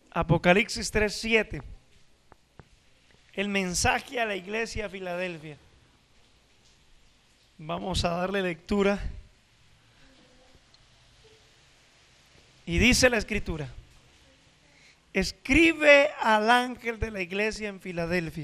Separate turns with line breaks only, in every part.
Apocalipsis 3:7. El mensaje a la iglesia de Filadelfia. Vamos a darle lectura. Y dice la escritura: escribe al ángel de la iglesia en Filadelfia.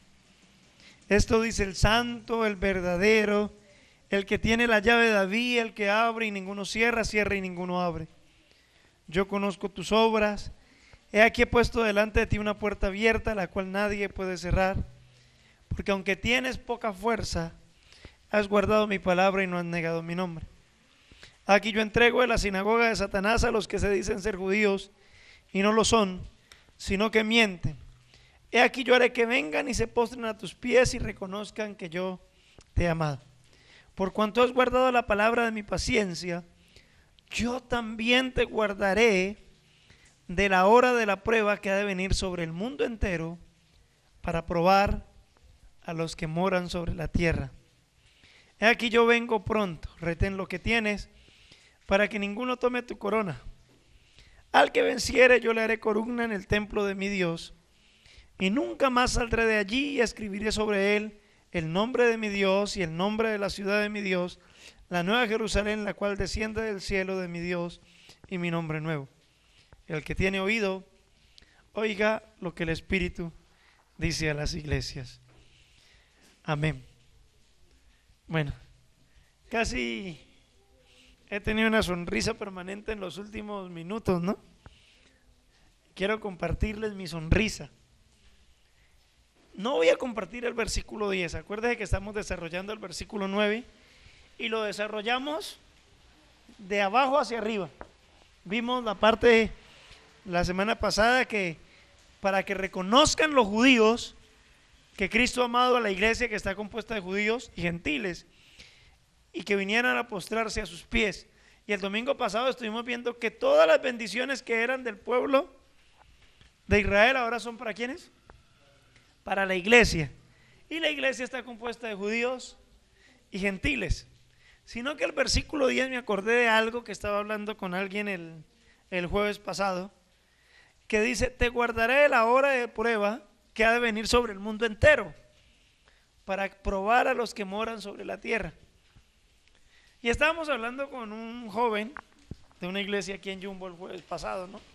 Esto dice el santo, el verdadero, el que tiene la llave de David, el que abre y ninguno cierra, cierra y ninguno abre. Yo conozco tus obras. He aquí he puesto delante de ti una puerta abierta, la cual nadie puede cerrar, porque aunque tienes poca fuerza, has guardado mi palabra y no has negado mi nombre. Aquí yo entrego de la sinagoga de Satanás a los que se dicen ser judíos y no lo son, sino que mienten. He aquí yo haré que vengan y se postren a tus pies y reconozcan que yo te he amado. Por cuanto has guardado la palabra de mi paciencia, yo también te guardaré de la hora de la prueba que ha de venir sobre el mundo entero para probar a los que moran sobre la tierra. He aquí yo vengo pronto, retén lo que tienes para que ninguno tome tu corona. Al que venciere yo le haré columna en el templo de mi Dios y nunca más saldré de allí, y escribiré sobre él el nombre de mi Dios y el nombre de la ciudad de mi Dios, la nueva Jerusalén, la cual desciende del cielo de mi Dios, y mi nombre nuevo. El que tiene oído, oiga lo que el Espíritu dice a las iglesias. Amén. Bueno, casi he tenido una sonrisa permanente en los últimos minutos, ¿no? Quiero compartirles mi sonrisa. No voy a compartir el versículo 10. Acuérdense que estamos desarrollando el versículo 9 y lo desarrollamos de abajo hacia arriba. Vimos la parte la semana pasada que para que reconozcan los judíos que Cristo ha amado a la iglesia que está compuesta de judíos y gentiles y que vinieran a postrarse a sus pies. Y el domingo pasado estuvimos viendo que todas las bendiciones que eran del pueblo de Israel ahora son ¿para quiénes? Para la iglesia. Y la iglesia está compuesta de judíos y gentiles. Sino que el versículo 10 me acordé de algo que estaba hablando con alguien el jueves pasado, que dice: te guardaré de la hora de prueba que ha de venir sobre el mundo entero para probar a los que moran sobre la tierra. Y estábamos hablando con un joven de una iglesia aquí en Jumbo el jueves pasado, ¿no?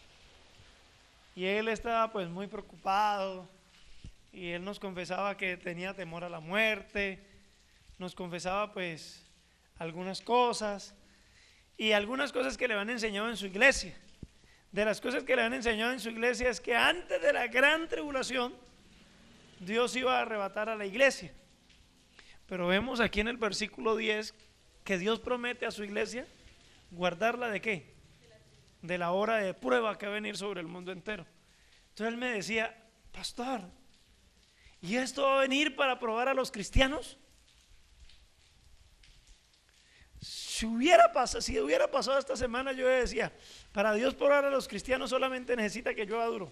Y él estaba pues muy preocupado y él nos confesaba que tenía temor a la muerte, nos confesaba pues algunas cosas y algunas cosas que le han enseñado en su iglesia. De las cosas que le han enseñado en su iglesia es que antes de la gran tribulación Dios iba a arrebatar a la iglesia. Pero vemos aquí en el versículo 10 que Dios promete a su iglesia guardarla ¿de qué? De la hora de prueba que va a venir sobre el mundo entero. Entonces él me decía: pastor, ¿y esto va a venir para probar a los cristianos? Si hubiera pasado esta semana, yo decía: para Dios probar a los cristianos solamente necesita que llueva duro.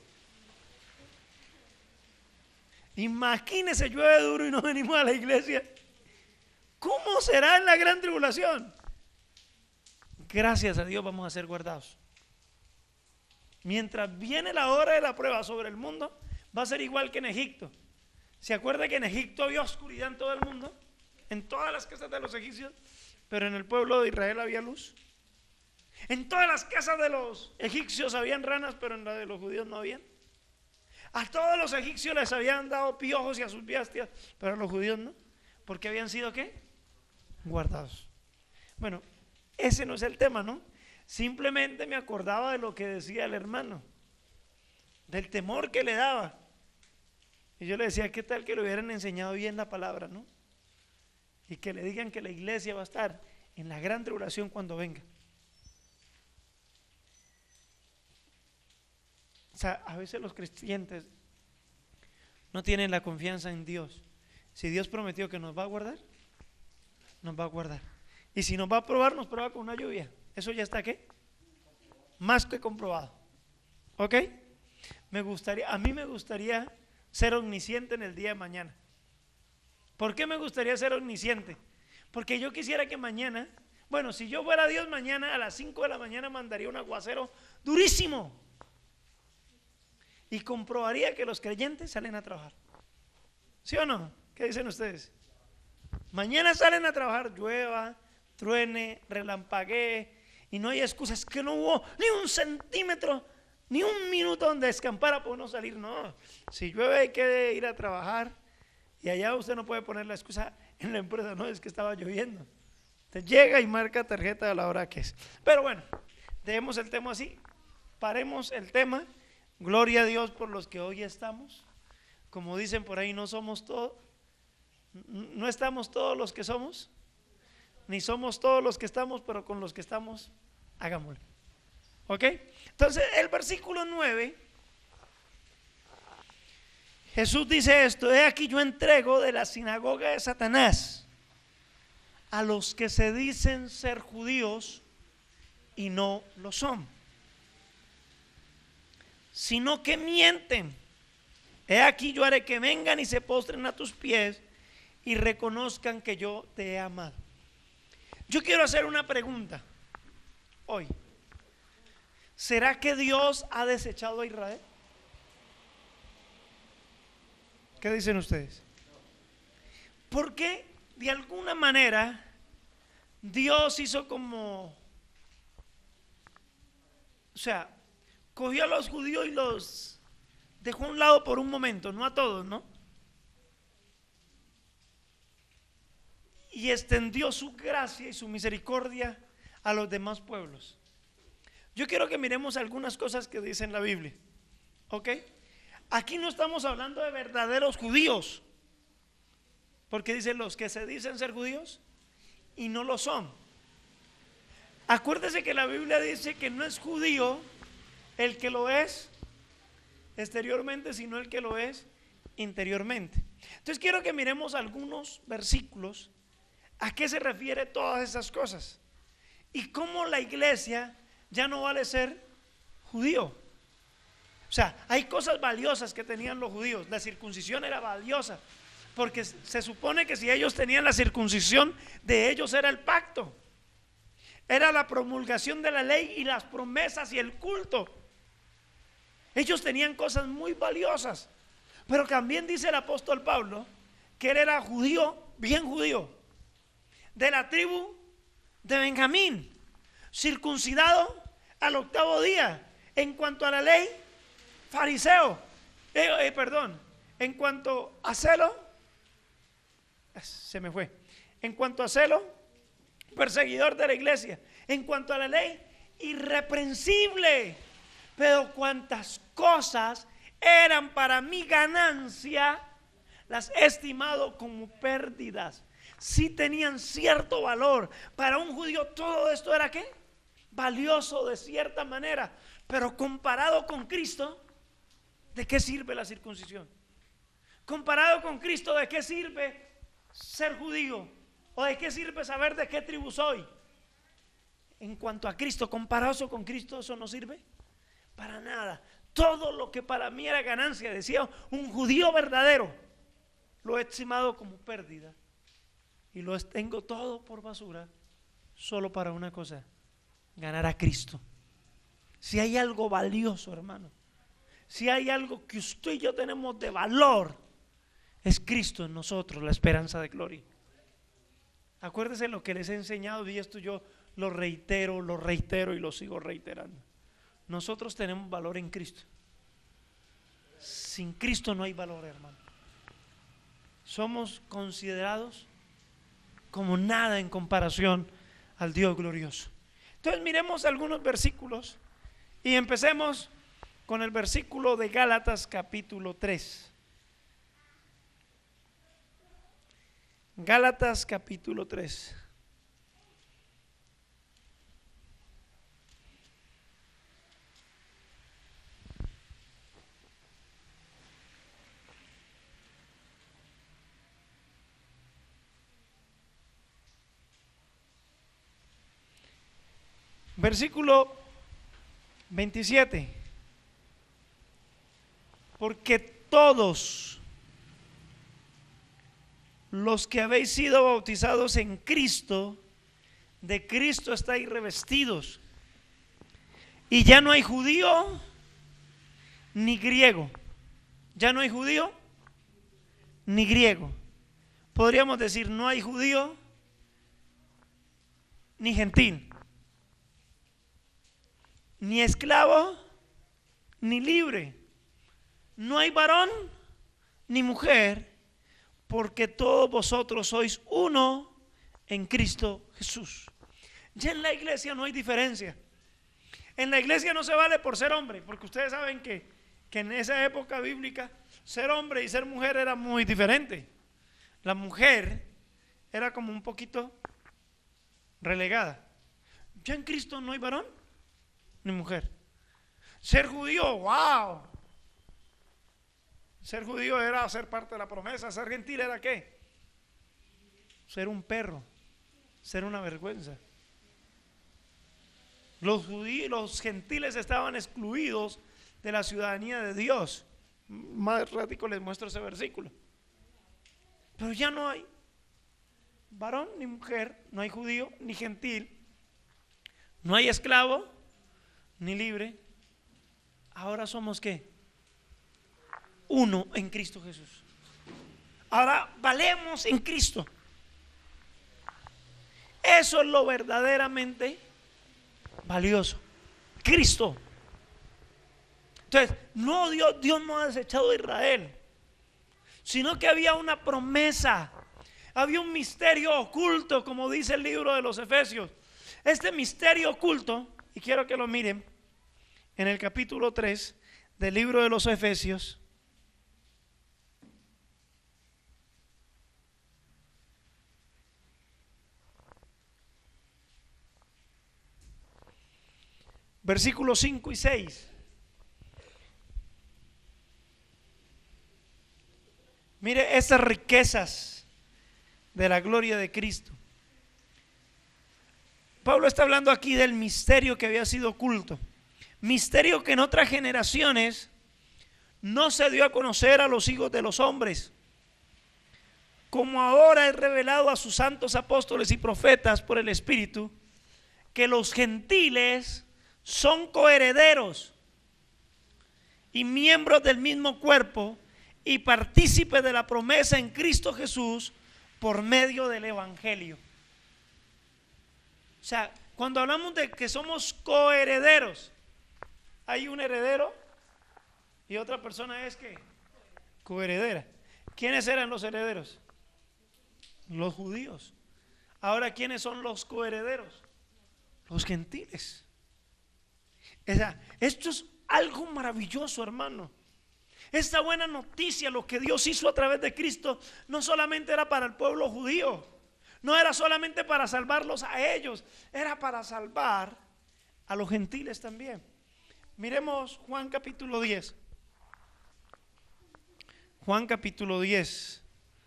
Imagínese, llueve duro y no venimos a la iglesia. ¿Cómo será en la gran tribulación? Gracias a Dios vamos a ser guardados. Mientras viene la hora de la prueba sobre el mundo, va a ser igual que en Egipto. ¿Se acuerda que en Egipto había oscuridad en todo el mundo? En todas las casas de los egipcios, pero en el pueblo de Israel había luz. En todas las casas de los egipcios habían ranas, pero en la de los judíos no habían. A todos los egipcios les habían dado piojos y a sus bestias, pero a los judíos no. ¿Porque habían sido qué? Guardados. Bueno, ese no es el tema, ¿no? Simplemente me acordaba de lo que decía el hermano, del temor que le daba. Y yo le decía: ¿qué tal que le hubieran enseñado bien la palabra, no? Y que le digan que la iglesia va a estar en la gran tribulación cuando venga. O sea, a veces los creyentes no tienen la confianza en Dios. Si Dios prometió que nos va a guardar, nos va a guardar. Y si nos va a probar, nos prueba con una lluvia. Eso ya está ¿qué? Más que comprobado. ¿Ok? A mí me gustaría ser omnisciente en el día de mañana. ¿Por qué me gustaría ser omnisciente? Porque yo quisiera que mañana, bueno, si yo fuera Dios, mañana a las 5 de la mañana mandaría un aguacero durísimo. y comprobaría que los creyentes salen a trabajar. ¿Sí o no? ¿Qué dicen ustedes? Mañana salen a trabajar, llueva, truene, relampaguee, y no hay excusas, que no hubo ni un centímetro, ni un minuto donde escampara por no salir. No, si llueve hay que ir a trabajar, y allá usted no puede poner la excusa en la empresa, no, es que estaba lloviendo. Usted llega y marca tarjeta a la hora que es. Pero bueno, dejemos el tema así, paremos el tema. Gloria a Dios por los que hoy estamos. Como dicen por ahí, no somos todos, no estamos todos los que somos, ni somos todos los que estamos, pero con los que estamos, hagámoslo. ¿Ok? Entonces, el versículo 9, Jesús dice esto: he aquí yo entrego de la sinagoga de Satanás a los que se dicen ser judíos y no lo son, sino que mienten. He aquí yo haré que vengan y se postren a tus pies y reconozcan que yo te he amado. Yo quiero hacer una pregunta hoy. ¿Será que Dios ha desechado a Israel? ¿Qué dicen ustedes? Porque de alguna manera Dios hizo como, o sea, cogió a los judíos y los dejó a un lado por un momento, no a todos, ¿no? Y extendió su gracia y su misericordia a los demás pueblos. Yo quiero que miremos algunas cosas que dice en la Biblia, ¿ok? Aquí no estamos hablando de verdaderos judíos, porque dice los que se dicen ser judíos y no lo son. Acuérdese que la Biblia dice que no es judío el que lo es exteriormente, sino el que lo es interiormente. Entonces quiero que miremos algunos versículos a qué se refiere todas esas cosas y cómo la iglesia ya no vale ser judío. O sea, hay cosas valiosas que tenían los judíos. La circuncisión era valiosa porque se supone que si ellos tenían la circuncisión, de ellos era el pacto, era la promulgación de la ley y las promesas y el culto. Ellos tenían cosas muy valiosas. Pero también dice el apóstol Pablo que él era judío, bien judío, de la tribu de Benjamín, circuncidado al 8º día. En cuanto a la ley, fariseo, en cuanto a celo, se me fue. En cuanto a celo, perseguidor de la iglesia. En cuanto a la ley, irreprensible. Pero cuantas cosas eran para mi ganancia, las he estimado como pérdidas. Sí tenían cierto valor. Para un judío todo esto era ¿qué? Valioso de cierta manera. Pero comparado con Cristo, ¿de qué sirve la circuncisión? Comparado con Cristo, ¿de qué sirve ser judío? ¿O de qué sirve saber de qué tribu soy? En cuanto a Cristo, comparado con Cristo, ¿eso no sirve? Para nada. Todo lo que para mí era ganancia, decía un judío verdadero, lo he estimado como pérdida y lo tengo todo por basura, solo para una cosa: ganar a Cristo. Si hay algo valioso, hermano, si hay algo que usted y yo tenemos de valor, es Cristo en nosotros, la esperanza de gloria. Acuérdense lo que les he enseñado, y esto yo lo reitero y lo sigo reiterando. Nosotros tenemos valor en Cristo. Sin Cristo no hay valor, hermano. Somos considerados como nada en comparación al Dios glorioso. Entonces miremos algunos versículos y empecemos con el versículo de Gálatas capítulo 3. Gálatas capítulo 3. Versículo 27. Porque todos los que habéis sido bautizados en Cristo, de Cristo estáis revestidos. Y ya no hay judío ni griego. Ya no hay judío ni griego. Podríamos decir, no hay judío ni gentil, ni esclavo ni libre. No hay varón ni mujer, porque todos vosotros sois uno en Cristo Jesús. Ya en la iglesia no hay diferencia. En la iglesia no se vale por ser hombre, porque ustedes saben que en esa época bíblica ser hombre y ser mujer era muy diferente. La mujer era como un poquito relegada. Ya en Cristo no hay varón ni mujer. Ser judío, wow. Ser judío era ser parte de la promesa. Ser gentil era ¿qué? Ser un perro, ser una vergüenza. Los gentiles estaban excluidos de la ciudadanía de Dios. Más rápido les muestro ese versículo. Pero ya no hay varón ni mujer, no hay judío ni gentil, no hay esclavo ni libre. Ahora somos ¿qué? Uno en Cristo Jesús. Ahora valemos en Cristo. Eso es lo verdaderamente valioso. Cristo. Entonces, no, Dios no ha desechado a Israel, sino que había una promesa, había un misterio oculto, como dice el libro de los Efesios. Este misterio oculto, y quiero que lo miren en el capítulo 3 del libro de los Efesios. Versículos 5 y 6. Mire estas riquezas de la gloria de Cristo. Pablo está hablando aquí del misterio que había sido oculto. Misterio que en otras generaciones no se dio a conocer a los hijos de los hombres, como ahora es revelado a sus santos apóstoles y profetas por el Espíritu, que los gentiles son coherederos y miembros del mismo cuerpo y partícipes de la promesa en Cristo Jesús por medio del Evangelio. O sea, cuando hablamos de que somos coherederos, hay un heredero y otra persona es que coheredera. ¿Quiénes eran los herederos? Los judíos. Ahora, ¿quiénes son los coherederos? Los gentiles. O sea, esto es algo maravilloso, hermano. Esta buena noticia, lo que Dios hizo a través de Cristo, no solamente era para el pueblo judío, no era solamente para salvarlos a ellos, era para salvar a los gentiles también. Miremos Juan capítulo 10. Juan capítulo 10.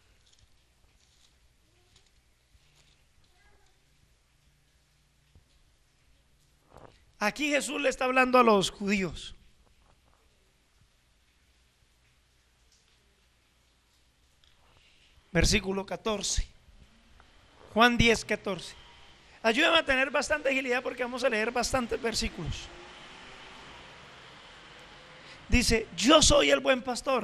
Aquí Jesús le está hablando a los judíos. Versículo 14. Juan 10, 14. Ayúdame a tener bastante agilidad porque vamos a leer bastantes versículos. Dice: yo soy el buen pastor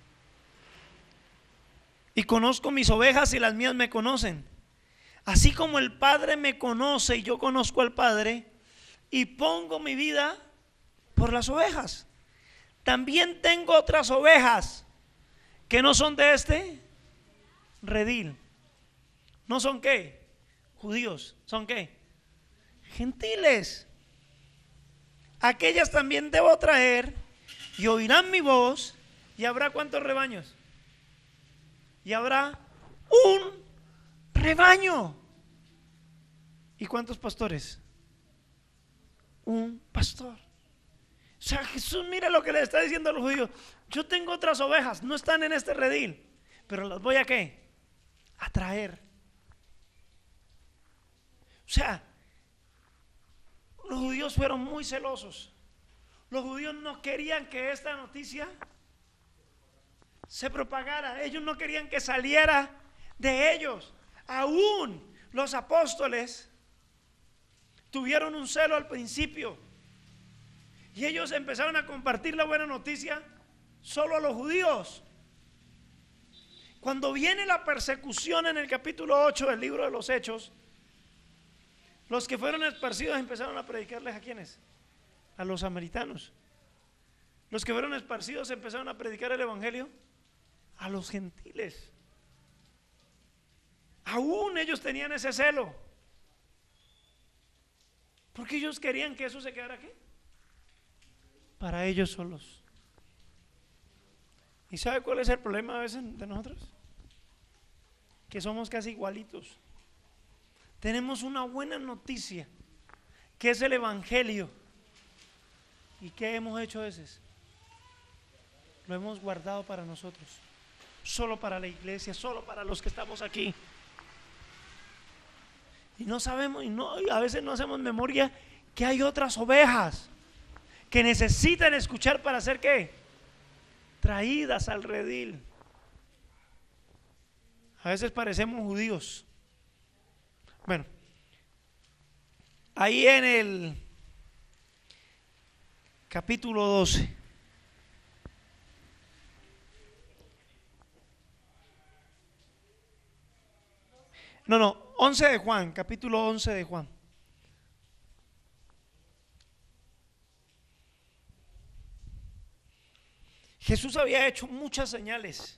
y conozco mis ovejas y las mías me conocen. Así como el Padre me conoce y yo conozco al Padre y pongo mi vida por las ovejas. También tengo otras ovejas que no son de este redil. ¿No son qué? Judíos. ¿Son qué? Gentiles. Aquellas también debo traer y oirán mi voz. ¿Y habrá cuántos rebaños? Y habrá un rebaño. ¿Y cuántos pastores? Un pastor. O sea, Jesús, mira lo que le está diciendo a los judíos: yo tengo otras ovejas, no están en este redil, pero las voy a ¿qué? A traer. O sea, los judíos fueron muy celosos. Los judíos no querían que esta noticia se propagara. Ellos no querían que saliera de ellos. Aún los apóstoles tuvieron un celo al principio Y ellos empezaron a compartir la buena noticia solo a los judíos. Cuando viene la persecución en el capítulo 8 del libro de los Hechos, los que fueron esparcidos empezaron a predicarles ¿a quiénes? A los samaritanos. Los que fueron esparcidos empezaron a predicar el evangelio a los gentiles. Aún ellos tenían ese celo, porque ellos querían que eso se quedara aquí para ellos solos. ¿Y sabe cuál es el problema a veces de nosotros? Que somos casi igualitos. Tenemos una buena noticia, que es el evangelio. ¿Y qué hemos hecho a veces? Lo hemos guardado para nosotros, solo para la iglesia, solo para los que estamos aquí. Y no sabemos, y a veces no hacemos memoria que hay otras ovejas que necesitan escuchar para ser ¿qué? Traídas al redil. A veces parecemos judíos. Bueno, ahí en el capítulo 12. No, 11 de Juan, capítulo 11 de Juan. Jesús había hecho muchas señales.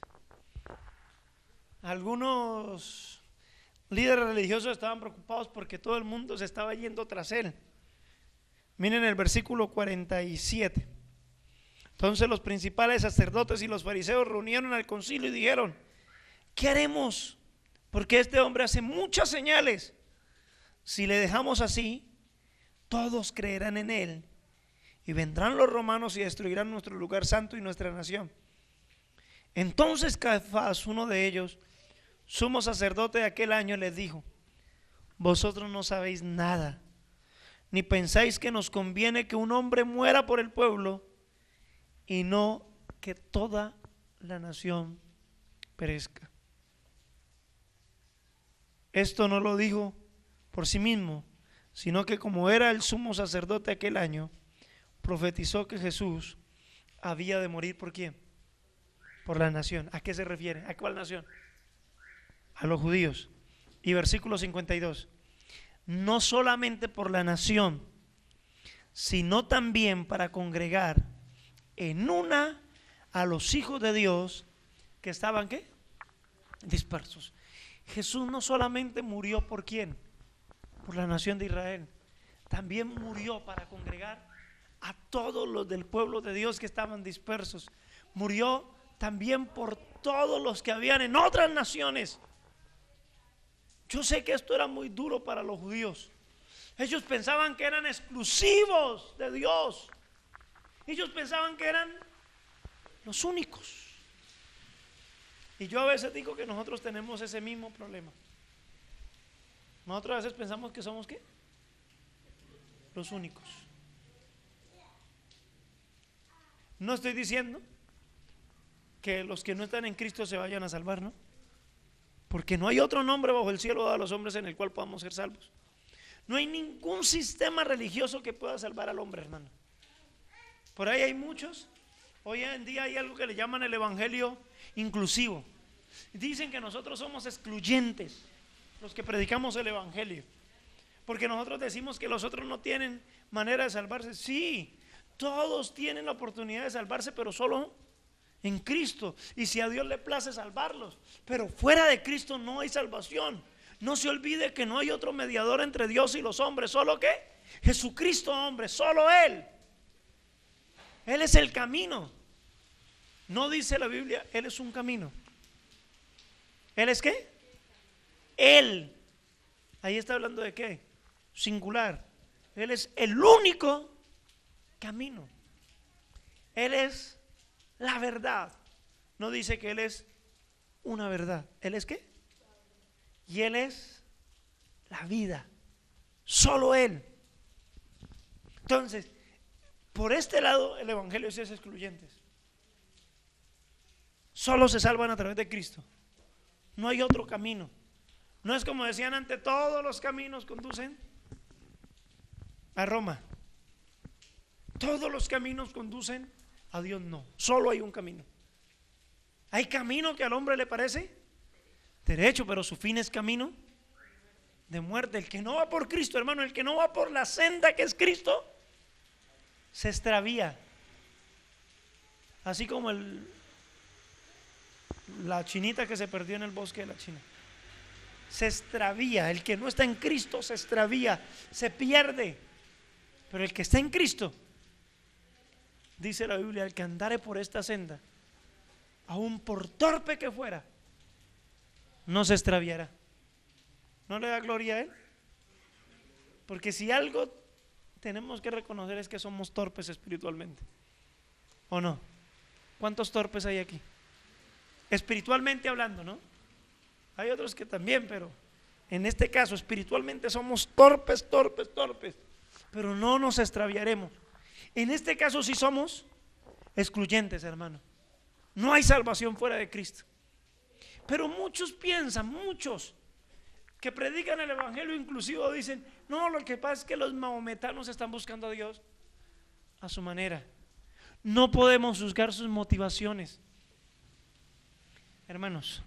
Algunos líderes religiosos estaban preocupados porque todo el mundo se estaba yendo tras él. Miren el versículo 47. Entonces los principales sacerdotes y los fariseos reunieron al concilio y dijeron: ¿qué haremos? Porque este hombre hace muchas señales. Si le dejamos así, todos creerán en él, y vendrán los romanos y destruirán nuestro lugar santo y nuestra nación. Entonces Caifás, uno de ellos, sumo sacerdote de aquel año, les dijo: vosotros no sabéis nada, ni pensáis que nos conviene que un hombre muera por el pueblo y no que toda la nación perezca. Esto no lo dijo por sí mismo, sino que como era el sumo sacerdote aquel año, profetizó que Jesús había de morir ¿por quién? Por la nación. ¿A qué se refiere? ¿A cuál nación? A los judíos. Y versículo 52: no solamente por la nación, sino también para congregar en una a los hijos de Dios que estaban ¿qué? Dispersos. Jesús no solamente murió por quién, por la nación de Israel, también murió para congregar a todos los del pueblo de Dios que estaban dispersos. Murió también por todos los que habían en otras naciones. Yo sé que esto era muy duro para los judíos. Ellos pensaban que eran exclusivos de Dios. Ellos pensaban que eran los únicos. Y yo a veces digo que nosotros tenemos ese mismo problema. Nosotros a veces pensamos que somos ¿qué? Los únicos. No estoy diciendo que los que no están en Cristo se vayan a salvar, ¿no? Porque no hay otro nombre bajo el cielo dado a los hombres en el cual podamos ser salvos. No hay ningún sistema religioso que pueda salvar al hombre, hermano. Por ahí hay muchos. Hoy en día hay algo que le llaman el evangelio inclusivo. Dicen que nosotros somos excluyentes, los que predicamos el evangelio, porque nosotros decimos que los otros no tienen manera de salvarse. Sí, todos tienen la oportunidad de salvarse, pero solo en Cristo, y si a Dios le place salvarlos. Pero fuera de Cristo no hay salvación. No se olvide que no hay otro mediador entre Dios y los hombres. ¿Solo qué? Jesucristo, hombre, solo Él. Él es el camino. No dice la Biblia, Él es un camino. ¿Él es qué? Él. Ahí está hablando de qué? Singular. Él es el único camino. Él es la verdad. No dice que Él es una verdad. ¿Él es qué? Y Él es la vida. Solo Él. Entonces, por este lado el evangelio sí es excluyente. Solo se salvan a través de Cristo. No hay otro camino. No es como decían antes, todos los caminos conducen a Roma. Todos los caminos conducen a Dios, no. Solo hay un camino. Hay camino que al hombre le parece derecho, pero su fin es camino de muerte. El que no va por Cristo, hermano, el que no va por la senda que es Cristo, se extravía. Así como la chinita que se perdió en el bosque de la China. Se extravía. El que no está en Cristo se extravía, se pierde. Pero el que está en Cristo, dice la Biblia, el que andare por esta senda, aun por torpe que fuera, no se extraviará. ¿No le da gloria a Él? Porque si algo tenemos que reconocer es que somos torpes espiritualmente, ¿o no? ¿Cuántos torpes hay aquí? Espiritualmente hablando, ¿no? Hay otros que también, pero en este caso espiritualmente somos torpes, pero no nos extraviaremos. En este caso sí somos excluyentes, hermano. No hay salvación fuera de Cristo. Pero muchos piensan, muchos que predican el evangelio inclusivo dicen, no, lo que pasa es que los mahometanos están buscando a Dios a su manera. No podemos juzgar sus motivaciones. Hermanos,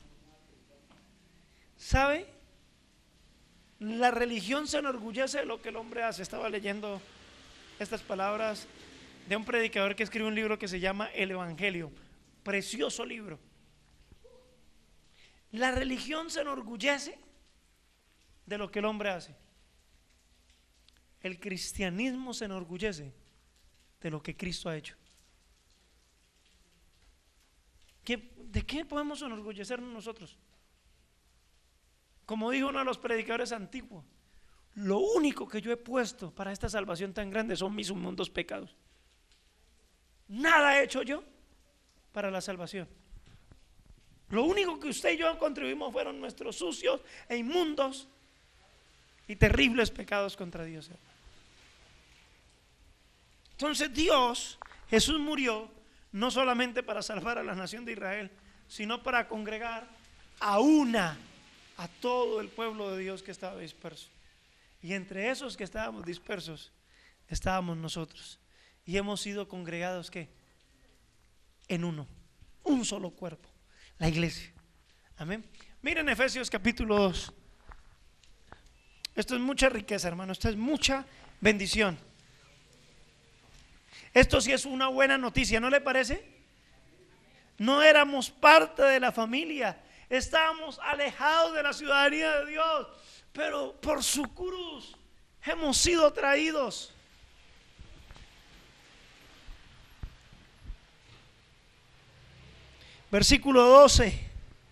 ¿sabe? La religión se enorgullece de lo que el hombre hace. Estaba leyendo estas palabras de un predicador que escribe un libro que se llama El Evangelio. Precioso libro. La religión se enorgullece de lo que el hombre hace. El cristianismo se enorgullece de lo que Cristo ha hecho. ¿De qué podemos enorgullecernos nosotros? Como dijo uno de los predicadores antiguos, lo único que yo he puesto para esta salvación tan grande son mis inmundos pecados. Nada he hecho yo para la salvación. Lo único que usted y yo contribuimos fueron nuestros sucios e inmundos y terribles pecados contra Dios. Entonces Jesús murió no solamente para salvar a la nación de Israel, sino para congregar a todo el pueblo de Dios que estaba disperso. Y entre esos que estábamos dispersos estábamos nosotros, y hemos sido congregados ¿qué? En un solo cuerpo, la iglesia. Amén. Miren Efesios capítulo 2. Esto es mucha riqueza, hermano. Esto es mucha bendición. Esto sí es una buena noticia, ¿no le parece? No éramos parte de la familia, estábamos alejados de la ciudadanía de Dios, pero por su cruz hemos sido traídos. Versículo 12.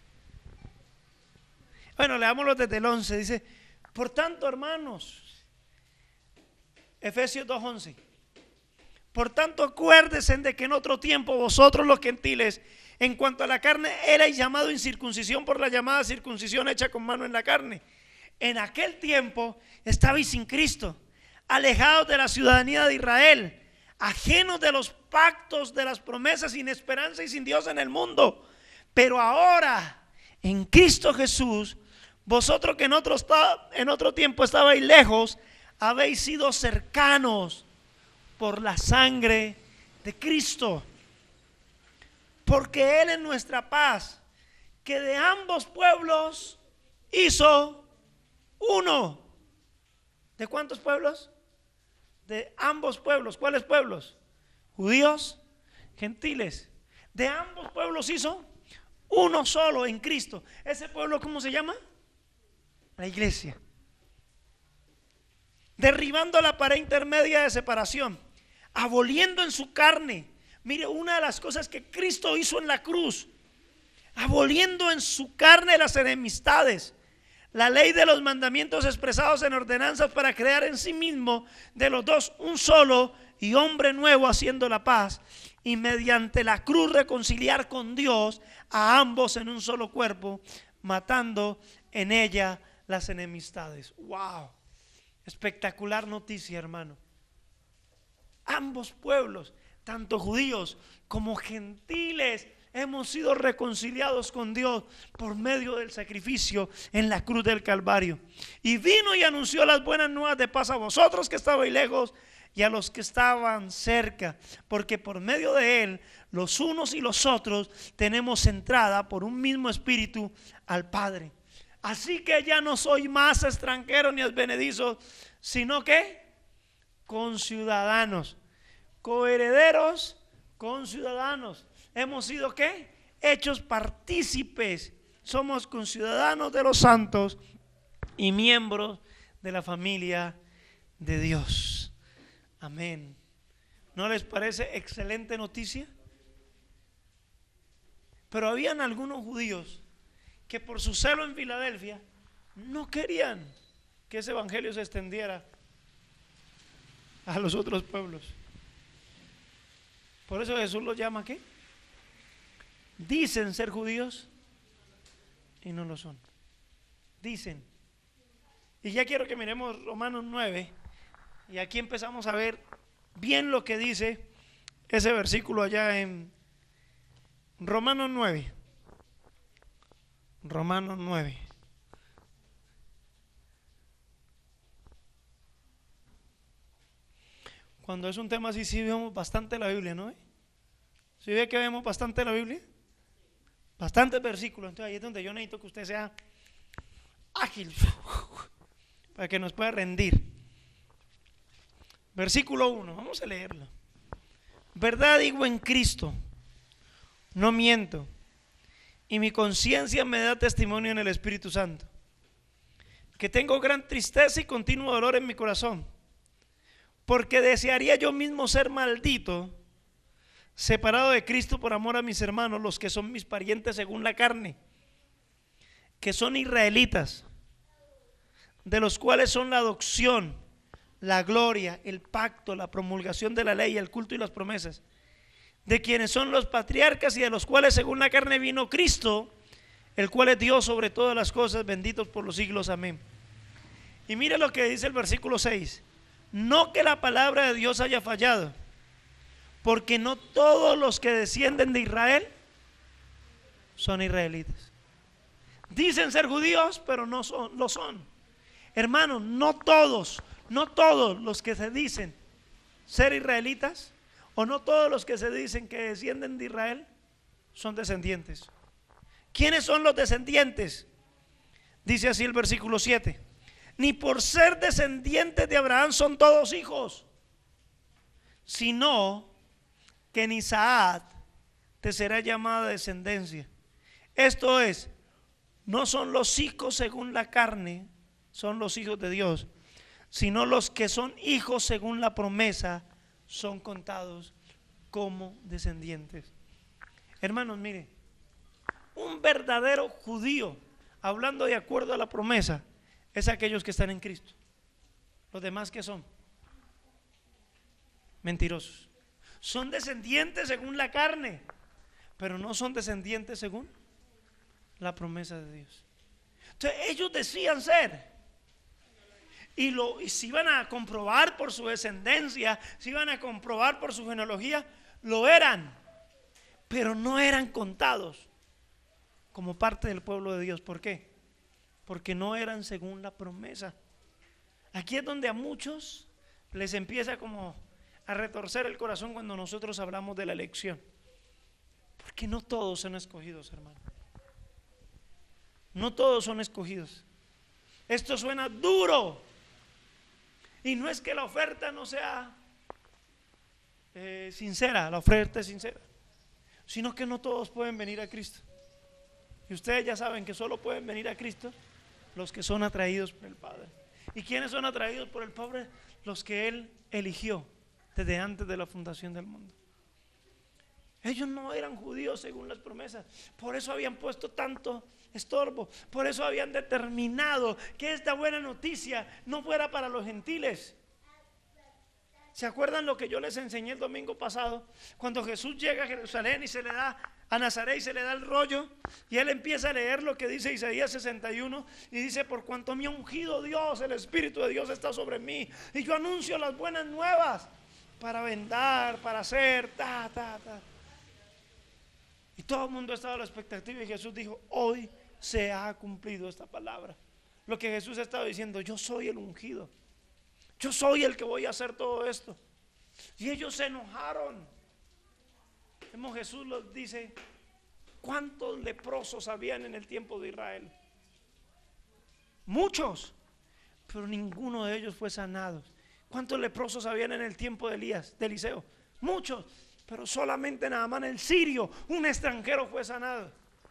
Bueno, leámoslo desde el 11. Dice, por tanto, hermanos, Efesios 2:11. Por tanto, acuérdense de que en otro tiempo vosotros los gentiles, en cuanto a la carne, erais llamados incircuncisión por la llamada circuncisión hecha con mano en la carne. En aquel tiempo estabais sin Cristo, alejados de la ciudadanía de Israel, ajenos de los pactos de las promesas, sin esperanza y sin Dios en el mundo. Pero ahora, en Cristo Jesús, vosotros que en otro tiempo estabais lejos, habéis sido cercanos por la sangre de Cristo, porque Él es nuestra paz, que de ambos pueblos hizo uno. ¿De cuántos pueblos? De ambos pueblos. ¿Cuáles pueblos? Judíos, gentiles. De ambos pueblos hizo uno solo en Cristo. ¿Ese pueblo cómo se llama? La iglesia. Derribando la pared intermedia de separación, aboliendo en su carne. Mire, una de las cosas que Cristo hizo en la cruz, aboliendo en su carne las enemistades, la ley de los mandamientos expresados en ordenanzas, para crear en sí mismo de los dos un solo y hombre nuevo, haciendo la paz, y mediante la cruz reconciliar con Dios a ambos en un solo cuerpo, matando en ella las enemistades. Wow, espectacular noticia, hermano. Ambos pueblos, tanto judíos como gentiles, hemos sido reconciliados con Dios por medio del sacrificio en la cruz del Calvario. Y vino y anunció las buenas nuevas de paz a vosotros que estabais lejos, y a los que estaban cerca, porque por medio de él, los unos y los otros, tenemos entrada por un mismo espíritu al Padre. Así que ya no soy más extranjero ni advenedizo, sino que conciudadanos, coherederos, conciudadanos. Hemos sido ¿qué? Hechos partícipes. Somos conciudadanos de los santos y miembros de la familia de Dios. Amén. ¿No les parece excelente noticia? Pero habían algunos judíos que por su celo en Filadelfia no querían que ese evangelio se extendiera a los otros pueblos. Por eso Jesús los llama ¿qué? Dicen ser judíos y no lo son. Dicen. Y ya quiero que miremos Romanos 9. Y aquí empezamos a ver bien lo que dice ese versículo allá en Romanos 9. Romanos 9. Cuando es un tema así, sí vemos bastante la Biblia, ¿no? ¿Sí ve que vemos bastante la Biblia? Bastantes versículos. Entonces ahí es donde yo necesito que usted sea ágil para que nos pueda rendir. Versículo 1, vamos a leerlo. Verdad digo en Cristo, no miento, y mi conciencia me da testimonio en el Espíritu Santo, que tengo gran tristeza y continuo dolor en mi corazón, porque desearía yo mismo ser maldito, separado de Cristo por amor a mis hermanos, los que son mis parientes según la carne, que son israelitas, de los cuales son la adopción, la gloria, el pacto, la promulgación de la ley, el culto y las promesas, de quienes son los patriarcas y de los cuales según la carne vino Cristo, el cual es Dios sobre todas las cosas, benditos por los siglos, amén. Y mire lo que dice el versículo 6, no que la palabra de Dios haya fallado, porque no todos los que descienden de Israel son israelitas. Dicen ser judíos, pero no lo son. Hermanos, no todos los que se dicen ser israelitas, o no todos los que se dicen que descienden de Israel son descendientes. ¿Quiénes son los descendientes? Dice así el versículo 7, ni por ser descendientes de Abraham son todos hijos, sino que en Isaac te será llamada descendencia. Esto es, no son los hijos según la carne, son los hijos de Dios, sino los que son hijos según la promesa son contados como descendientes. Hermanos, mire, un verdadero judío, hablando de acuerdo a la promesa, es aquellos que están en Cristo. Los demás, ¿qué son? Mentirosos. Son descendientes según la carne, pero no son descendientes según la promesa de Dios. Entonces ellos decían ser, y si iban a comprobar por su descendencia, si iban a comprobar por su genealogía, lo eran, pero no eran contados como parte del pueblo de Dios. ¿Por qué? Porque no eran según la promesa. Aquí es donde a muchos les empieza como a retorcer el corazón cuando nosotros hablamos de la elección, porque no todos son escogidos, hermano. No todos son escogidos. Esto suena duro, y no es que la oferta no sea sincera, la oferta es sincera, sino que no todos pueden venir a Cristo. Y ustedes ya saben que solo pueden venir a Cristo los que son atraídos por el Padre. ¿Y quiénes son atraídos por el Padre? Los que Él eligió desde antes de la fundación del mundo. Ellos no eran judíos según las promesas, por eso habían puesto tanto estorbo, por eso habían determinado que esta buena noticia no fuera para los gentiles. ¿Se acuerdan lo que yo les enseñé el domingo pasado? Cuando Jesús llega a Jerusalén y se le da a Nazaret y se le da el rollo, y él empieza a leer lo que dice Isaías 61 y dice: por cuanto me ha ungido Dios, el Espíritu de Dios está sobre mí, y yo anuncio las buenas nuevas para vendar, para hacer y todo el mundo estaba a la expectativa, y Jesús dijo: hoy se ha cumplido esta palabra. Lo que Jesús estaba diciendo: yo soy el ungido, Yo soy el que voy a hacer todo esto. Y ellos se enojaron. Vemos, Jesús los dice, ¿cuántos leprosos habían en el tiempo de Israel? Muchos, pero ninguno de ellos fue sanado. ¿Cuántos leprosos habían en el tiempo de Elías, de Eliseo? Muchos, pero solamente Naamán el sirio, un extranjero, fue sanado.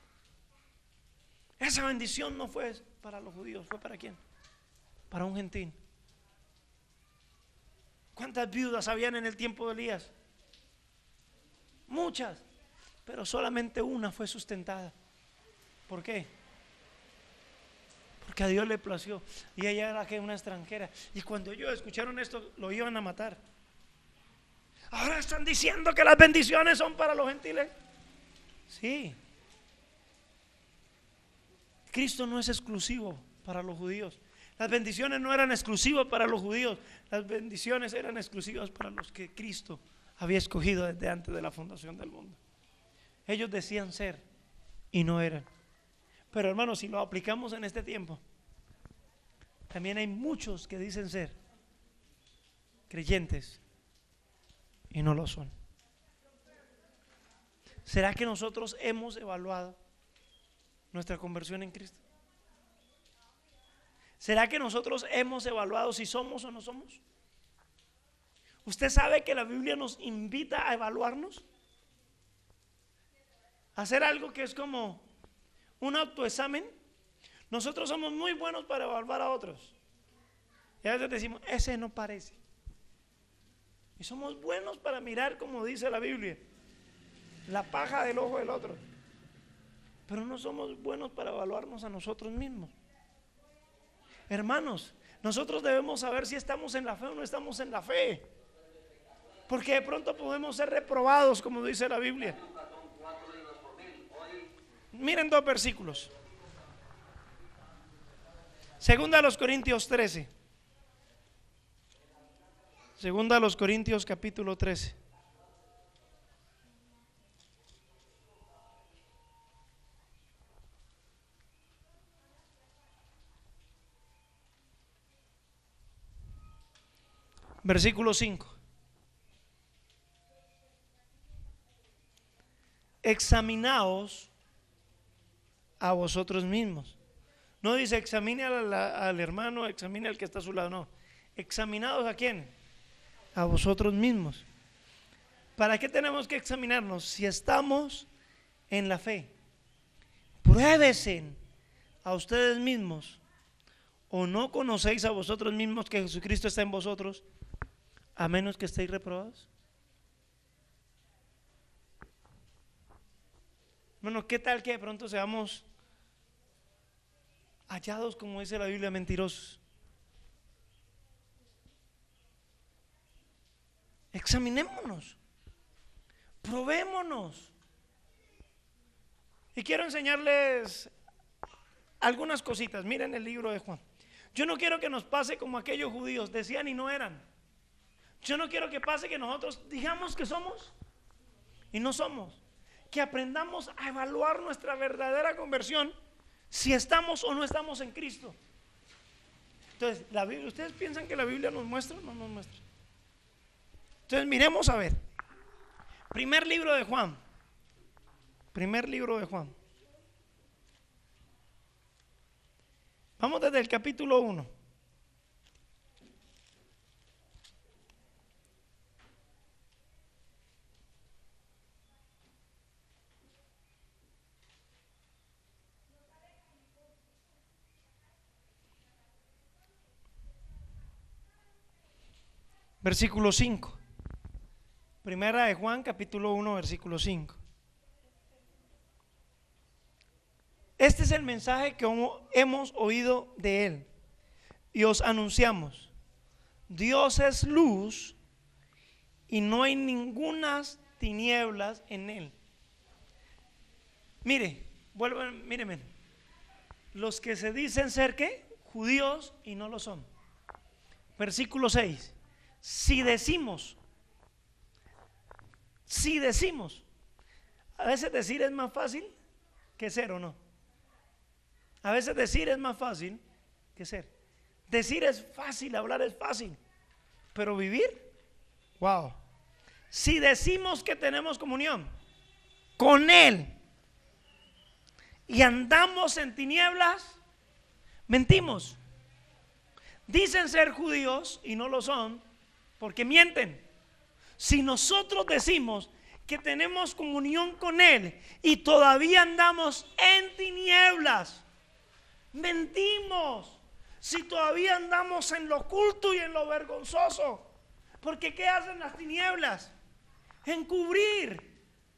Esa bendición no fue para los judíos, ¿fue para quién? Para un gentil. ¿Cuántas viudas habían en el tiempo de Elías? Muchas, pero solamente una fue sustentada. ¿Por qué? Porque a Dios le plació. Y ella era que una extranjera. Y cuando ellos escucharon esto, lo iban a matar. Ahora están diciendo que las bendiciones son para los gentiles. Sí. Cristo no es exclusivo para los judíos. Las bendiciones no eran exclusivas para los judíos. Las bendiciones eran exclusivas para los que Cristo había escogido desde antes de la fundación del mundo. Ellos decían ser y no eran. Pero hermanos, si lo aplicamos en este tiempo, también hay muchos que dicen ser creyentes y no lo son. ¿Será que nosotros hemos evaluado nuestra conversión en Cristo? ¿Será que nosotros hemos evaluado si somos o no somos? ¿Usted sabe que la Biblia nos invita a evaluarnos? A hacer algo que es como un autoexamen. Nosotros somos muy buenos para evaluar a otros. Y a veces decimos, ese no parece. Y somos buenos para mirar, como dice la Biblia, la paja del ojo del otro. Pero no somos buenos para evaluarnos a nosotros mismos. Hermanos, nosotros debemos saber si estamos en la fe o no estamos en la fe. Porque de pronto podemos ser reprobados, como dice la Biblia. Miren dos versículos. Segunda a los Corintios 13. Segunda a los Corintios capítulo 13. Versículo 5. Examinaos a vosotros mismos. No dice examine al hermano, examine al que está a su lado, no. Examinaos a quién, a vosotros mismos. ¿Para qué tenemos que examinarnos? Si estamos en la fe, pruébese a ustedes mismos. ¿O no conocéis a vosotros mismos que Jesucristo está en vosotros, a menos que estéis reprobados? Bueno, ¿qué tal que de pronto seamos hallados, como dice la Biblia, mentirosos? Examinémonos, probémonos. Y quiero enseñarles algunas cositas. Miren el libro de Juan. Yo no quiero que nos pase como aquellos judíos decían y no eran. Yo no quiero que pase que nosotros digamos que somos y no somos. Que aprendamos a evaluar nuestra verdadera conversión, si estamos o no estamos en Cristo. Entonces, la Biblia, ¿ustedes piensan que la Biblia nos muestra o no nos muestra? Entonces, miremos a ver. Primer libro de Juan. Primer libro de Juan. Vamos desde el capítulo 1. Versículo 5. Primera de Juan, capítulo 1, versículo 5. Este es el mensaje que hemos oído de Él y os anunciamos. Dios es luz y no hay ningunas tinieblas en Él. Mire, míreme. Los que se dicen ser ¿qué? Judíos y no lo son. Versículo 6. Si decimos, a veces decir es más fácil que ser, ¿o no? A veces decir es más fácil que ser. Decir es fácil, hablar es fácil, Pero vivir, wow. Si decimos que tenemos comunión con Él y andamos en tinieblas, mentimos. Dicen ser judíos y no lo son porque mienten. Si nosotros decimos que tenemos comunión con Él y todavía andamos en tinieblas, mentimos. Si todavía andamos en lo oculto y en lo vergonzoso, porque ¿qué hacen las tinieblas? Encubrir.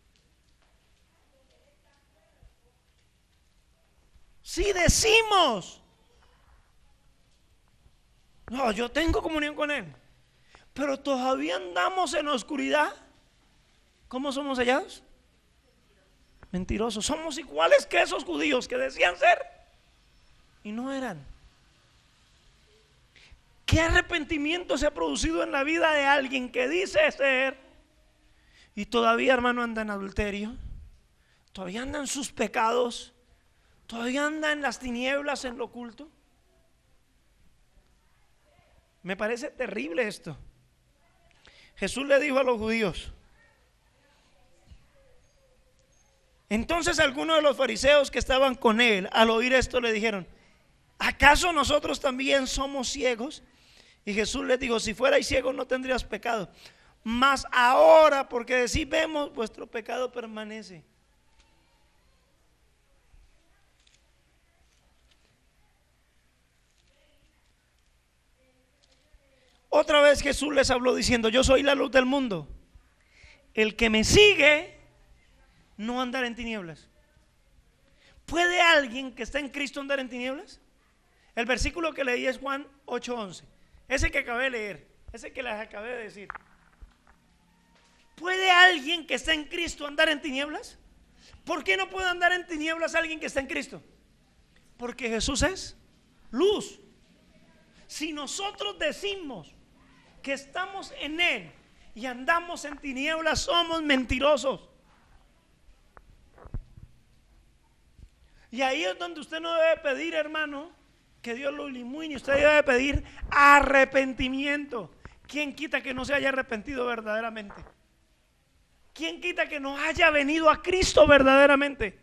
Si decimos, no, yo tengo comunión con Él, pero todavía andamos en la oscuridad, ¿cómo somos hallados? Mentirosos. Somos iguales que esos judíos que decían ser y no eran. ¿Qué arrepentimiento se ha producido en la vida de alguien que dice ser y todavía, hermano, anda en adulterio? Todavía anda en sus pecados, todavía anda en las tinieblas, en lo oculto. Me parece terrible esto. Jesús le dijo a los judíos. Entonces algunos de los fariseos que estaban con él, al oír esto, le dijeron: ¿acaso nosotros también somos ciegos? Y Jesús les dijo: si fuerais ciegos no tendrías pecado, mas ahora, porque decís vemos, vuestro pecado permanece. Otra vez Jesús les habló diciendo: yo soy la luz del mundo. El que me sigue no andará en tinieblas. ¿Puede alguien que está en Cristo andar en tinieblas? El versículo que leí es Juan 8:11. Ese que acabé de leer, ese que les acabé de decir. ¿Puede alguien que está en Cristo andar en tinieblas? ¿Por qué no puede andar en tinieblas alguien que está en Cristo? Porque Jesús es luz. Si nosotros decimos que estamos en Él y andamos en tinieblas, somos mentirosos. Y ahí es donde usted no debe pedir, hermano, que Dios lo ilumine. Usted debe pedir arrepentimiento. ¿Quién quita que no se haya arrepentido verdaderamente? ¿Quién quita que no haya venido a Cristo verdaderamente?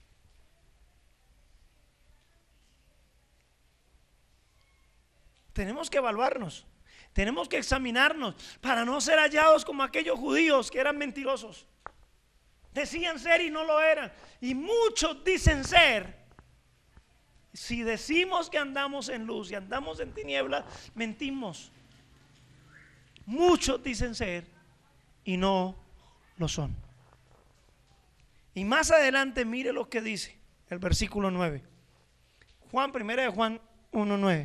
Tenemos que evaluarnos, tenemos que examinarnos para no ser hallados como aquellos judíos que eran mentirosos. Decían ser y no lo eran. Y muchos dicen ser. Si decimos que andamos en luz y andamos en tinieblas, mentimos. Muchos dicen ser y no lo son. Y más adelante mire lo que dice el versículo 9. Primera de Juan 1:9.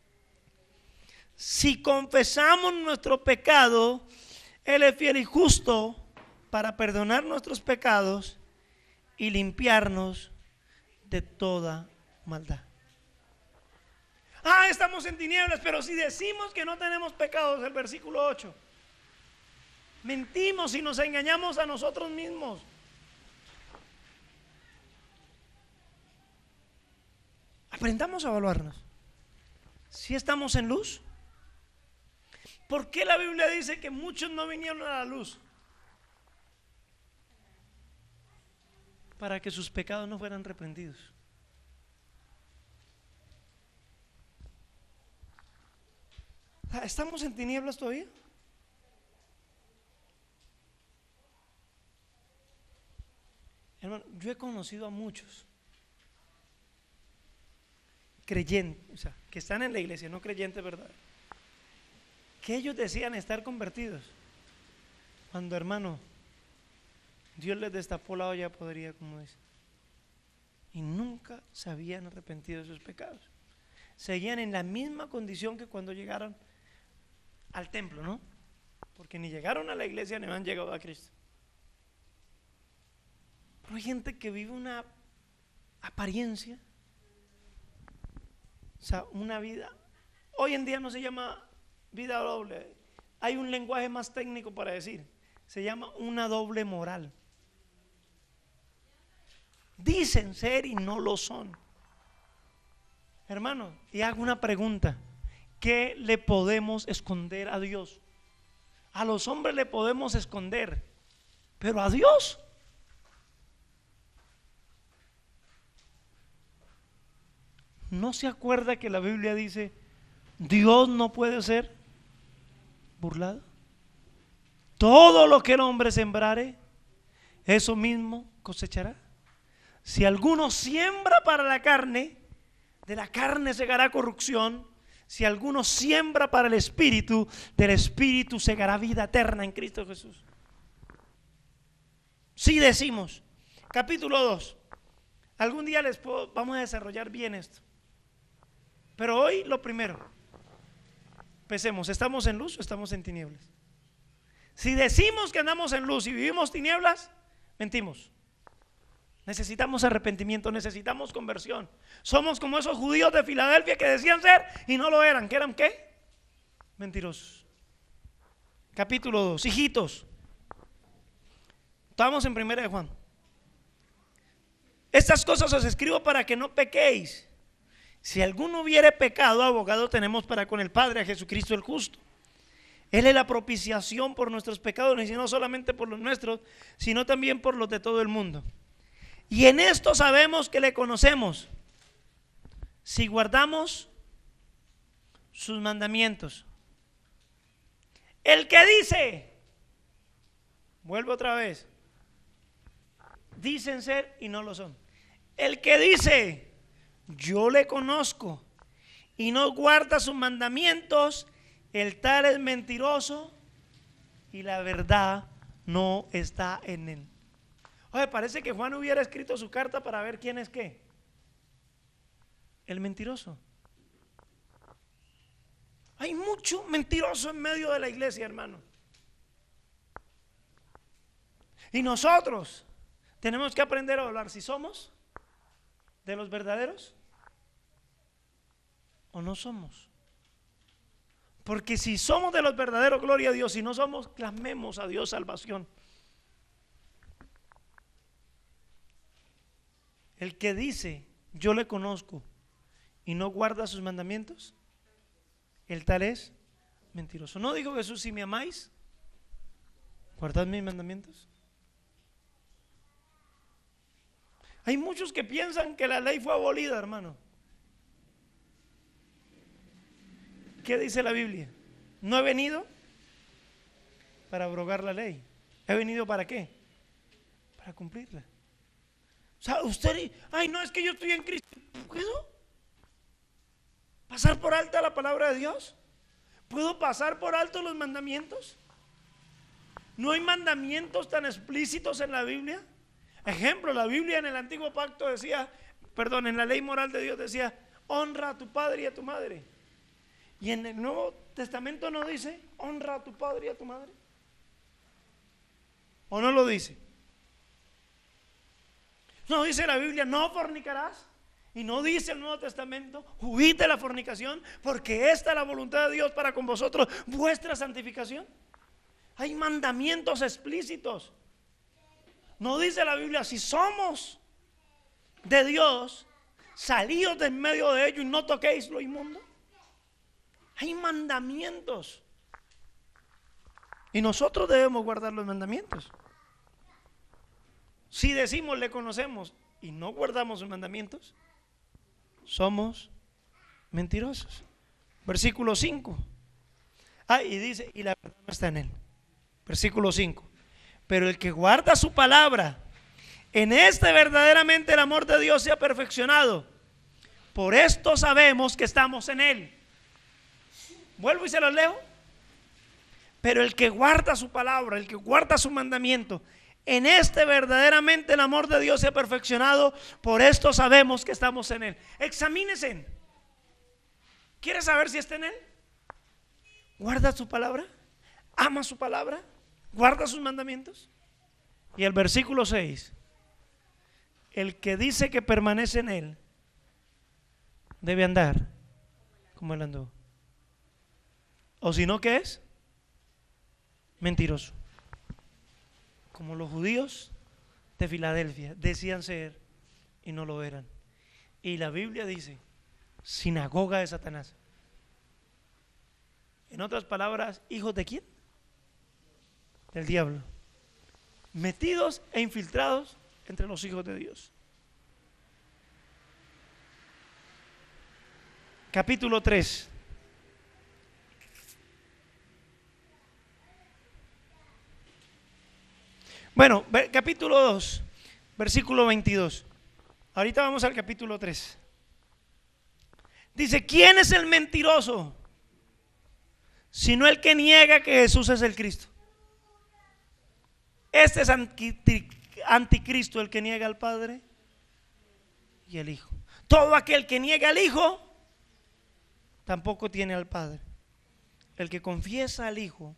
Si confesamos nuestro pecado, Él es fiel y justo para perdonar nuestros pecados y limpiarnos de toda maldad. Estamos en tinieblas, pero si decimos que no tenemos pecados, el versículo 8, mentimos y nos engañamos a nosotros mismos. Aprendamos a evaluarnos. Si estamos en luz. ¿Por qué la Biblia dice que muchos no vinieron a la luz? Para que sus pecados no fueran reprendidos. ¿Estamos en tinieblas todavía? Hermano, yo he conocido a muchos creyentes, o sea, que están en la iglesia, no creyentes, ¿verdad? Que ellos decían estar convertidos, cuando, hermano, Dios les destapó la olla podrida, como dice, y nunca se habían arrepentido de sus pecados. Seguían en la misma condición que cuando llegaron al templo, ¿no? Porque ni llegaron a la iglesia ni han llegado a Cristo. Pero hay gente que vive una apariencia, o sea, una vida. Hoy en día no se llama vida doble, hay un lenguaje más técnico para decir, se llama una doble moral. Dicen ser y no lo son. Hermano, y hago una pregunta: ¿qué le podemos esconder a Dios? A los hombres le podemos esconder, pero a Dios. ¿No se acuerda que la Biblia dice, Dios no puede ser burlado? Todo lo que el hombre sembrare, eso mismo cosechará. Si alguno siembra para la carne, de la carne segará corrupción. Si alguno siembra para el Espíritu, del Espíritu segará vida eterna en Cristo Jesús. Si decimos, capítulo 2, algún día vamos a desarrollar bien esto. Pero hoy lo primero, pensemos, ¿estamos en luz o estamos en tinieblas? Si decimos que andamos en luz y vivimos tinieblas, mentimos. Necesitamos arrepentimiento, necesitamos conversión. Somos como esos judíos de Filadelfia que decían ser y no lo eran. ¿Qué eran qué? Mentirosos. Capítulo 2. Hijitos, estamos en 1 de Juan. Estas cosas os escribo para que no pequéis. Si alguno hubiere pecado, abogado tenemos para con el Padre, a Jesucristo el justo. Él es la propiciación por nuestros pecados, y no solamente por los nuestros, sino también por los de todo el mundo. Y en esto sabemos que le conocemos, si guardamos sus mandamientos. El que dice, vuelvo otra vez, dicen ser y no lo son. El que dice, yo le conozco, y no guarda sus mandamientos, el tal es mentiroso y la verdad no está en él. Oye, parece que Juan hubiera escrito su carta para ver quién es qué. El mentiroso. Hay mucho mentiroso en medio de la iglesia, hermano. Y nosotros tenemos que aprender a hablar si somos de los verdaderos o no somos. Porque si somos de los verdaderos, gloria a Dios. Si no somos, clamemos a Dios salvación. El que dice, yo le conozco, y no guarda sus mandamientos, el tal es mentiroso. ¿No dijo Jesús, si me amáis, guardad mis mandamientos? Hay muchos que piensan que la ley fue abolida, hermano. ¿Qué dice la Biblia? No he venido para abrogar la ley. ¿He venido para qué? Para cumplirla. O sea, usted, ay, no, es que yo estoy en Cristo. ¿Puedo pasar por alta la palabra de Dios? ¿Puedo pasar por alto los mandamientos? ¿No hay mandamientos tan explícitos en la Biblia? Ejemplo, la Biblia en el Antiguo Pacto decía, perdón, en la ley moral de Dios decía, honra a tu padre y a tu madre. Y en el Nuevo Testamento no dice, honra a tu padre y a tu madre. ¿O no lo dice? No dice la Biblia, no fornicarás. Y no dice el Nuevo Testamento, huid de la fornicación, porque esta es la voluntad de Dios para con vosotros, vuestra santificación. Hay mandamientos explícitos. No dice la Biblia, si somos de Dios, salíos de en medio de ellos y no toquéis lo inmundo. Hay mandamientos. Y nosotros debemos guardar los mandamientos. Si decimos le conocemos y no guardamos sus mandamientos, somos mentirosos. Versículo 5. Y dice, y la verdad no está en él. Versículo 5. Pero el que guarda su palabra, en este verdaderamente el amor de Dios se ha perfeccionado. Por esto sabemos que estamos en él. Vuelvo y se los leo. Pero el que guarda su palabra, el que guarda su mandamiento, en este verdaderamente el amor de Dios se ha perfeccionado. Por esto sabemos que estamos en él. Examínense. ¿Quiere saber si está en él? ¿Guarda su palabra? ¿Ama su palabra? ¿Guarda sus mandamientos? Y el versículo 6. El que dice que permanece en él debe andar como él andó. O si no, ¿qué es? Mentiroso. Como los judíos de Filadelfia decían ser y no lo eran. Y la Biblia dice, sinagoga de Satanás. En otras palabras, ¿hijos de quién? Del diablo. Metidos e infiltrados entre los hijos de Dios. Capítulo 3. Bueno, capítulo 2, versículo 22. Ahorita vamos al capítulo 3. Dice, ¿quién es el mentiroso? Sino el que niega que Jesús es el Cristo. Este es anticristo, el que niega al Padre y al Hijo. Todo aquel que niega al Hijo tampoco tiene al Padre. El que confiesa al Hijo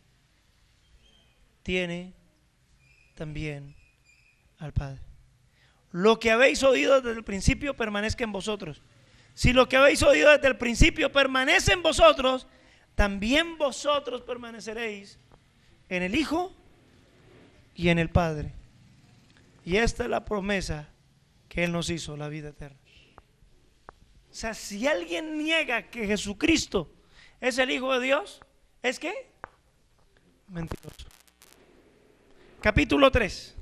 tiene también al Padre. Lo que habéis oído desde el principio permanezca en vosotros. Si lo que habéis oído desde el principio permanece en vosotros, también vosotros permaneceréis en el Hijo y en el Padre. Y esta es la promesa que Él nos hizo, la vida eterna. O sea, si alguien niega que Jesucristo es el Hijo de Dios, ¿es qué? Mentiroso. Capítulo 3.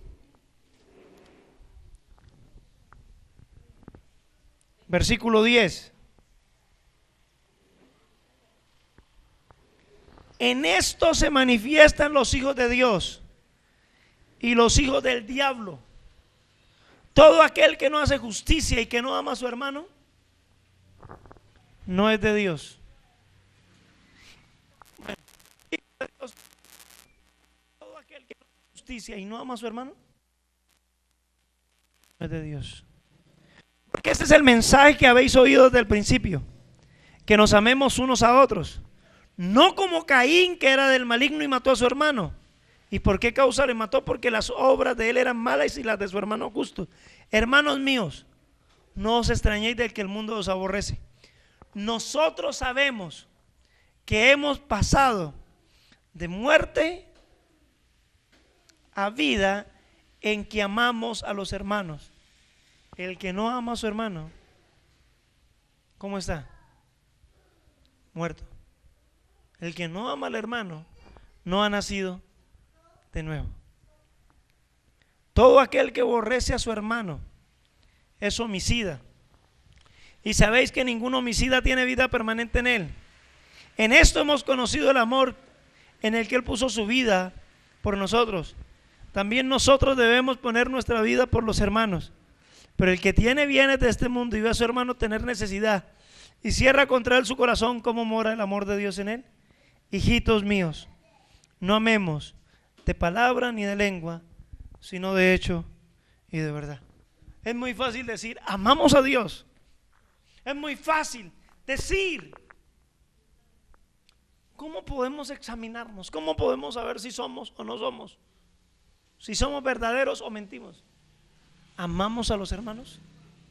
Versículo 10. En esto se manifiestan los hijos de Dios y los hijos del diablo. Todo aquel que no hace justicia y que no ama a su hermano no es de Dios. Todo aquel que no hace justicia y no ama a su hermano no es de Dios. Porque este es el mensaje que habéis oído desde el principio, que nos amemos unos a otros, no como Caín, que era del maligno y mató a su hermano. ¿Y por qué causa le mató? Porque las obras de él eran malas y las de su hermano justas. Hermanos míos, no os extrañéis del que el mundo os aborrece. Nosotros sabemos que hemos pasado de muerte a vida en que amamos a los hermanos. El que no ama a su hermano, ¿cómo está? Muerto. El que no ama al hermano no ha nacido de nuevo. Todo aquel que aborrece a su hermano es homicida. Y sabéis que ningún homicida tiene vida permanente en él. En esto hemos conocido el amor en el que Él puso su vida por nosotros. También nosotros debemos poner nuestra vida por los hermanos. Pero el que tiene bienes de este mundo y ve a su hermano tener necesidad y cierra contra él su corazón, ¿cómo mora el amor de Dios en él? Hijitos míos, no amemos de palabra ni de lengua, sino de hecho y de verdad. Es muy fácil decir, amamos a Dios. Es muy fácil decir. ¿Cómo podemos examinarnos? ¿Cómo podemos saber si somos o no somos? Si somos verdaderos o mentimos. ¿Amamos a los hermanos?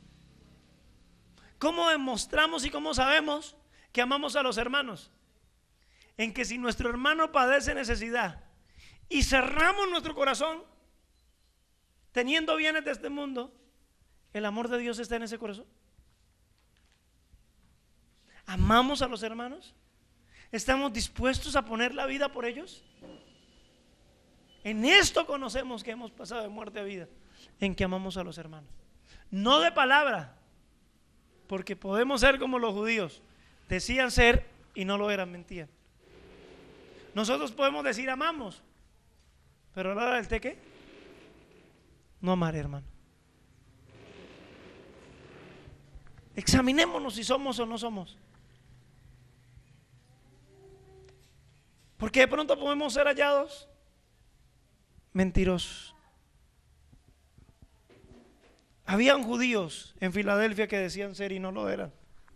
¿Cómo demostramos y cómo sabemos que amamos a los hermanos? En que si nuestro hermano padece necesidad y cerramos nuestro corazón teniendo bienes de este mundo, ¿el amor de Dios está en ese corazón? ¿Amamos a los hermanos? ¿Estamos dispuestos a poner la vida por ellos? En esto conocemos que hemos pasado de muerte a vida, en que amamos a los hermanos. No de palabra, porque podemos ser como los judíos, decían ser y no lo eran, mentían. Nosotros podemos decir amamos, pero a la hora del teque, no amaré, hermano. Examinémonos si somos o no somos. Porque de pronto podemos ser hallados mentirosos. Habían judíos en Filadelfia que decían ser y no lo eran.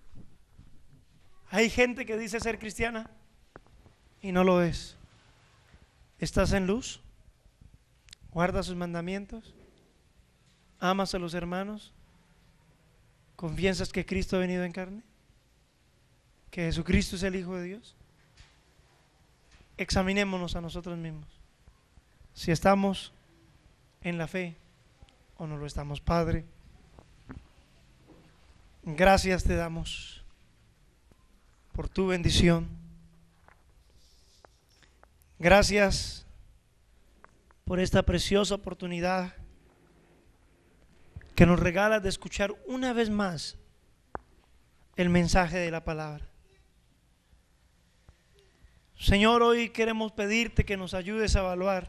Hay gente que dice ser cristiana y no lo es. ¿Estás en luz? ¿Guardas sus mandamientos? ¿Amas a los hermanos? ¿Confiesas que Cristo ha venido en carne? ¿Que Jesucristo es el Hijo de Dios? Examinémonos a nosotros mismos si estamos en la fe o no lo estamos. Padre, gracias te damos por tu bendición. Gracias por esta preciosa oportunidad que nos regalas de escuchar una vez más el mensaje de la palabra. Señor, hoy queremos pedirte que nos ayudes a evaluar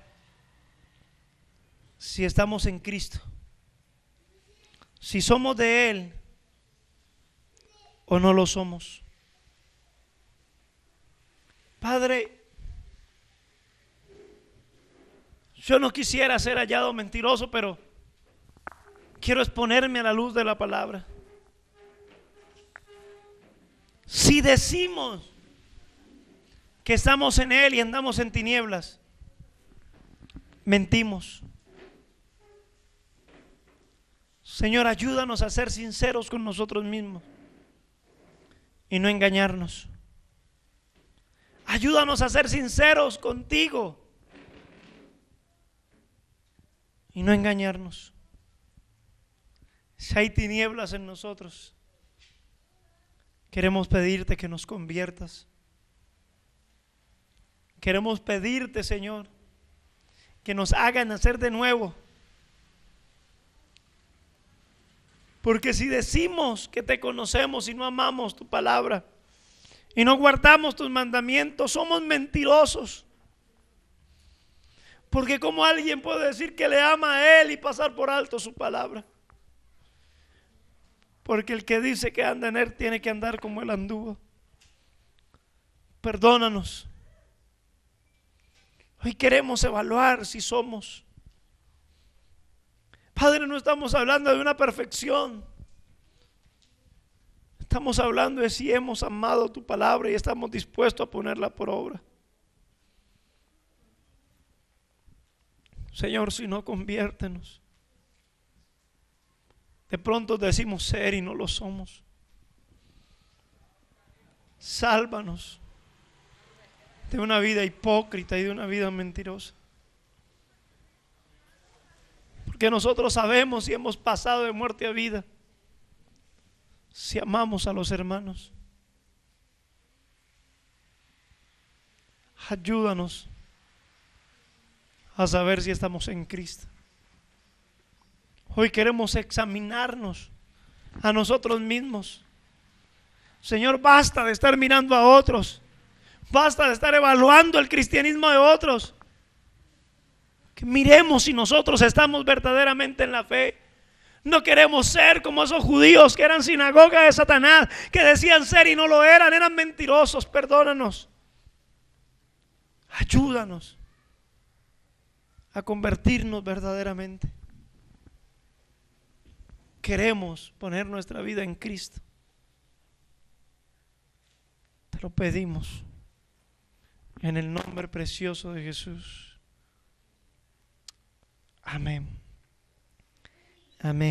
si estamos en Cristo, si somos de Él o no lo somos. Padre, yo no quisiera ser hallado mentiroso, pero quiero exponerme a la luz de la palabra. Si decimos que estamos en Él y andamos en tinieblas, mentimos. Señor, ayúdanos a ser sinceros con nosotros mismos y no engañarnos. Ayúdanos a ser sinceros contigo y no engañarnos. Si hay tinieblas en nosotros, queremos pedirte que nos conviertas. Queremos pedirte, Señor, que nos hagan nacer de nuevo. Porque si decimos que te conocemos y no amamos tu palabra y no guardamos tus mandamientos, somos mentirosos. Porque ¿cómo alguien puede decir que le ama a Él y pasar por alto su palabra? Porque el que dice que anda en Él tiene que andar como Él anduvo. Perdónanos. Hoy queremos evaluar si somos. Padre, no estamos hablando de una perfección. Estamos hablando de si hemos amado tu palabra y estamos dispuestos a ponerla por obra. Señor, si no, conviértenos. De pronto decimos ser y no lo somos. Sálvanos de una vida hipócrita y de una vida mentirosa. Porque nosotros sabemos si hemos pasado de muerte a vida, si amamos a los hermanos. Ayúdanos a saber si estamos en Cristo. Hoy queremos examinarnos a nosotros mismos. Señor, basta de estar mirando a otros. Basta de estar evaluando el cristianismo de otros. Que miremos si nosotros estamos verdaderamente en la fe. No queremos ser como esos judíos que eran sinagoga de Satanás, que decían ser y no lo eran mentirosos. Perdónanos. Ayúdanos a convertirnos verdaderamente. Queremos poner nuestra vida en Cristo. Te lo pedimos en el nombre precioso de Jesús. Amén. Amén.